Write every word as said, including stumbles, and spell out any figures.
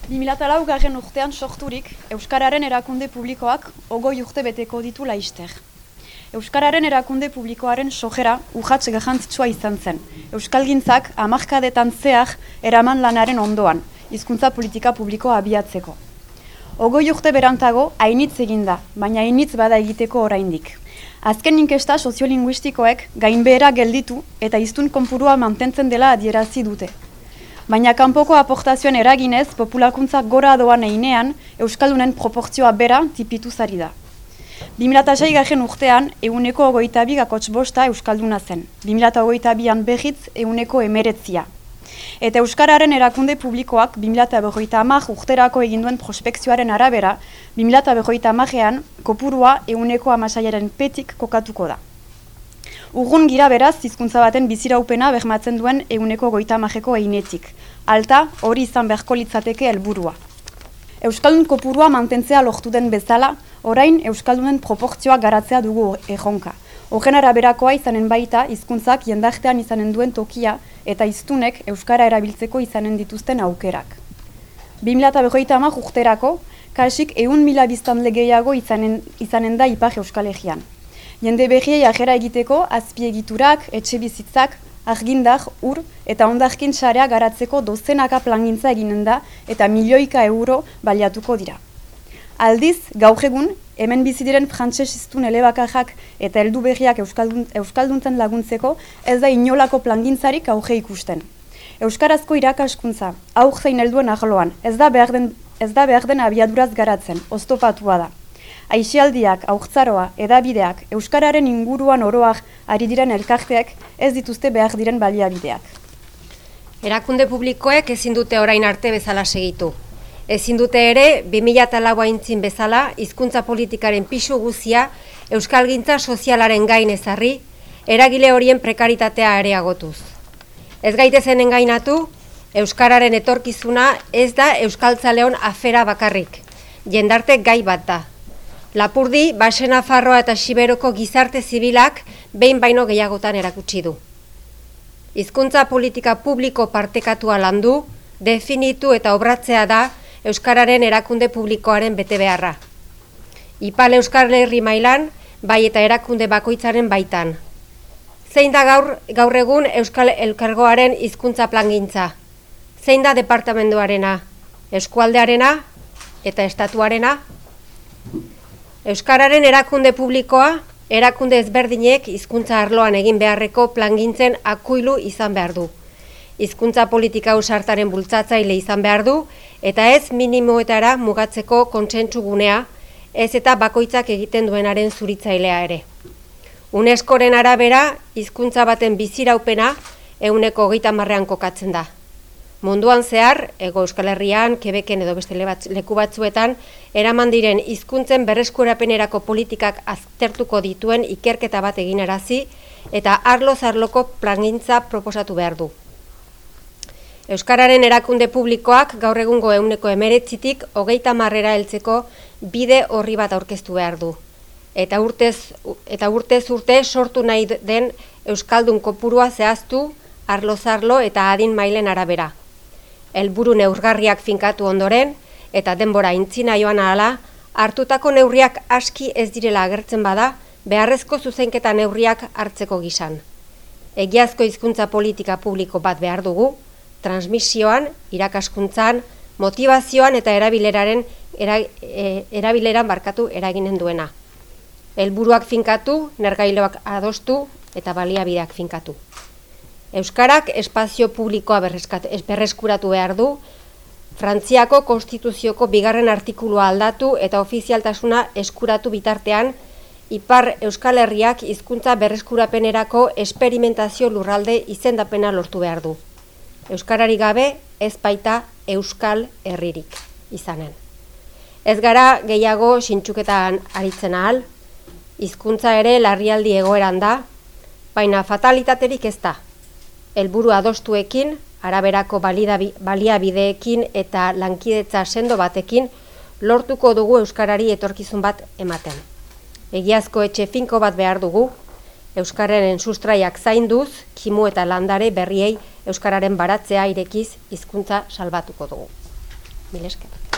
bi mila laugarren urtean sorturik, Euskararen erakunde publikoak ogoi urte beteko ditu laister. Euskararen erakunde publikoaren sojera urrats garrantzitsua izan zen. Euskalgintzak hamarkadetan zehar eraman lanaren ondoan, hizkuntza politika publikoa abiatzeko. Ogoi urte berantago, hainitz eginda, baina hainitz bada egiteko oraindik. Azken inkesta soziolinguistikoek gainbehera gelditu eta hiztun konpurua mantentzen dela adierazi dute. Baina kanpoko aportazioen eraginez, populakuntza gora doan einean, Euskaldunen proportzioa bera tipitu zari da. bi mila seigarren urtean, ehuneko hogeita bi kakotx bosta Euskalduna zen. bi mila hogeita bian berriz, ehuneko emeretzia. Eta Euskararen erakunde publikoak bi mila berrogeita hamar urterako eginduen prospekzioaren arabera, bi mila berrogeita hamarean kopurua ehuneko hamaseiaren petik kokatuko da. Urrun gira beraz, hizkuntza baten biziraupena bermatzen duen ehuneko hogeita hamareko einetik. Alta, hori izan beharko litzateke helburua. Euskaldun kopurua mantentzea lortu den bezala, orain Euskaldunen proportzioa garatzea dugu erronka. Horren araberakoa izanen baita hizkuntzak jendartean izanen duen tokia eta hiztunek euskara erabiltzeko izanen dituzten aukerak. bi mila berrogeita hamar urterako, kasik ehun mila biztanle gehiago izanen, izanen da ipar Euskal Herrian. Jende berriei ajera egiteko azpiegiturak, etxe bizitzak, argindar, ur eta hondarkin sarea garatzeko dozenaka plangintza eginen da eta milioika euro baliatuko dira. Aldiz, gaur egun, hemen bizi diren frantses hiztun elebakarrak eta heldu berriak euskaldun, euskalduntzen laguntzeko ez da inolako plangintzarik auge ikusten. Euskarazko irakaskuntza, aur zein helduen arloan, ez da behar den, ez da behar den abiaduraz garatzen, oztopatua da. Aisialdiak, haurtzaroa, edabideak, euskararen inguruan oroak ari diren elkarteek ez dituzte behar diren baliabideak. Erakunde publikoek ezin dute orain arte bezala segitu. Ezin dute ere, bi mila lau aintzin bezala, hizkuntza politikaren pisu guzia euskalgintza sozialaren gain ezarri, eragile horien prekaritatea areagotuz. Ez gaitezen engainatu, euskararen etorkizuna ez da euskaltzaleon afera bakarrik, jendarte gai bat da. Lapurdi, Baxe Nafarroa eta Xiberoko gizarte zibilak behin baino gehiagotan erakutsi du. Hizkuntza politika publiko partekatua landu, definitu eta obratzea da Euskararen erakunde publikoaren betebeharra. Ipal Euskal Herri mailan, bai eta erakunde bakoitzaren baitan. Zein da gaur, gaur egun Euskal Elkargoaren hizkuntza plangintza? Zein da departamenduarena, eskualdearena eta estatuarena? Euskararen erakunde publikoa, erakunde ezberdinek hizkuntza arloan egin beharreko plangintzen akuilu izan behar du. Hizkuntza politika ausartaren bultzatzaile izan behar du, eta ez minimoetara mugatzeko kontsentsu gunea, ez eta bakoitzak egiten duenaren zuritzailea ere. UNESCOren arabera, hizkuntza baten biziraupena ehuneko hogeita hamarrean kokatzen da. Munduan zehar, Hego Euskal Herrian, Quebecen edo beste leku batzuetan, eraman diren hizkuntzen berreskurapenerako politikak aztertuko dituen ikerketa bat eginarazi eta arloz arloko plangintza proposatu behar du. Euskararen erakunde publikoak gaur egungo ehuneko emeretzitik hogeita hamarrera heltzeko bide horri bat aurkeztu behar du. Eta urtez, eta urtez urte sortu nahi den euskaldun kopurua zehaztu, arloz arlo eta adin mailen arabera. Helburu neurgarriak finkatu ondoren, eta denbora intzina joan ahala, hartutako neurriak aski ez direla agertzen bada, beharrezko zuzenketa neurriak hartzeko gisan. Egiazko hizkuntza politika publiko bat behar dugu, transmisioan, irakaskuntzan, motivazioan eta erabileraren era, e, erabileran barkatu eraginen duena. Helburuak finkatu, nergailoak adostu eta baliabideak finkatu. Euskarak espazio publikoa berreskuratu behar du, Frantziako Konstituzioko bigarren artikulua aldatu eta ofizialtasuna eskuratu bitartean, Ipar Euskal Herriak hizkuntza berreskurapenerako esperimentazio lurralde izendapena lortu behar du. Euskarari gabe ez baita Euskal Herririk izanen. Ez gara gehiago sintsuketan aritzen ahal, hizkuntza ere larrialdi egoeran da, baina fatalitaterik ez da. Helburu adostuekin, araberako baliabideekin eta lankidetza sendo batekin lortuko dugu euskarari etorkizun bat ematen. Egiazko etxe finko bat behar dugu, euskararen sustraiak zainduz, kimu eta landare berriei euskararen baratzea irekiz hizkuntza salbatuko dugu. Mil esker.